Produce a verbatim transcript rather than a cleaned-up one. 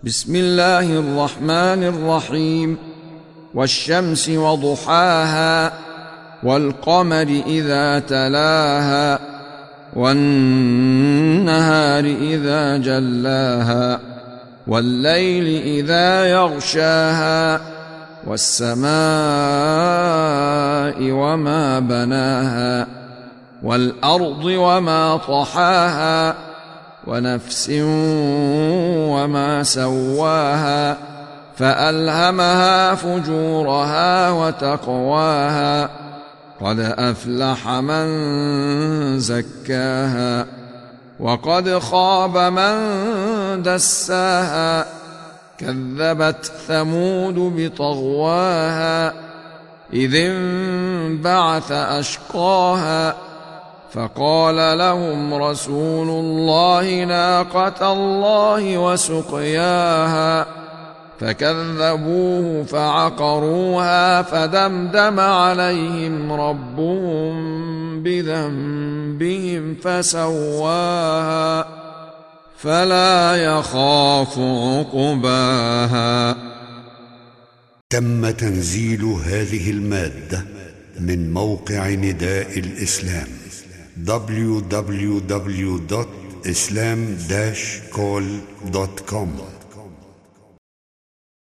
بسم الله الرحمن الرحيم. والشمس وضحاها والقمر إذا تلاها والنهار إذا جلاها والليل إذا يغشاها والسماء وما بناها والأرض وما طحاها ونفس وما سواها فألهمها فجورها وتقواها قد أفلح من زكاها وقد خاب من دساها كذبت ثمود بطغواها إذ انبعث أشقاها فقال لهم رسول الله ناقة الله وسقياها فكذبوه فعقروها فدمدم عليهم ربهم بذنبهم فسواها فلا يخاف عقباها. تم تنزيل هذه المادة من موقع نداء الإسلام دبليو دبليو دبليو دوت إسلام داش كول دوت كوم.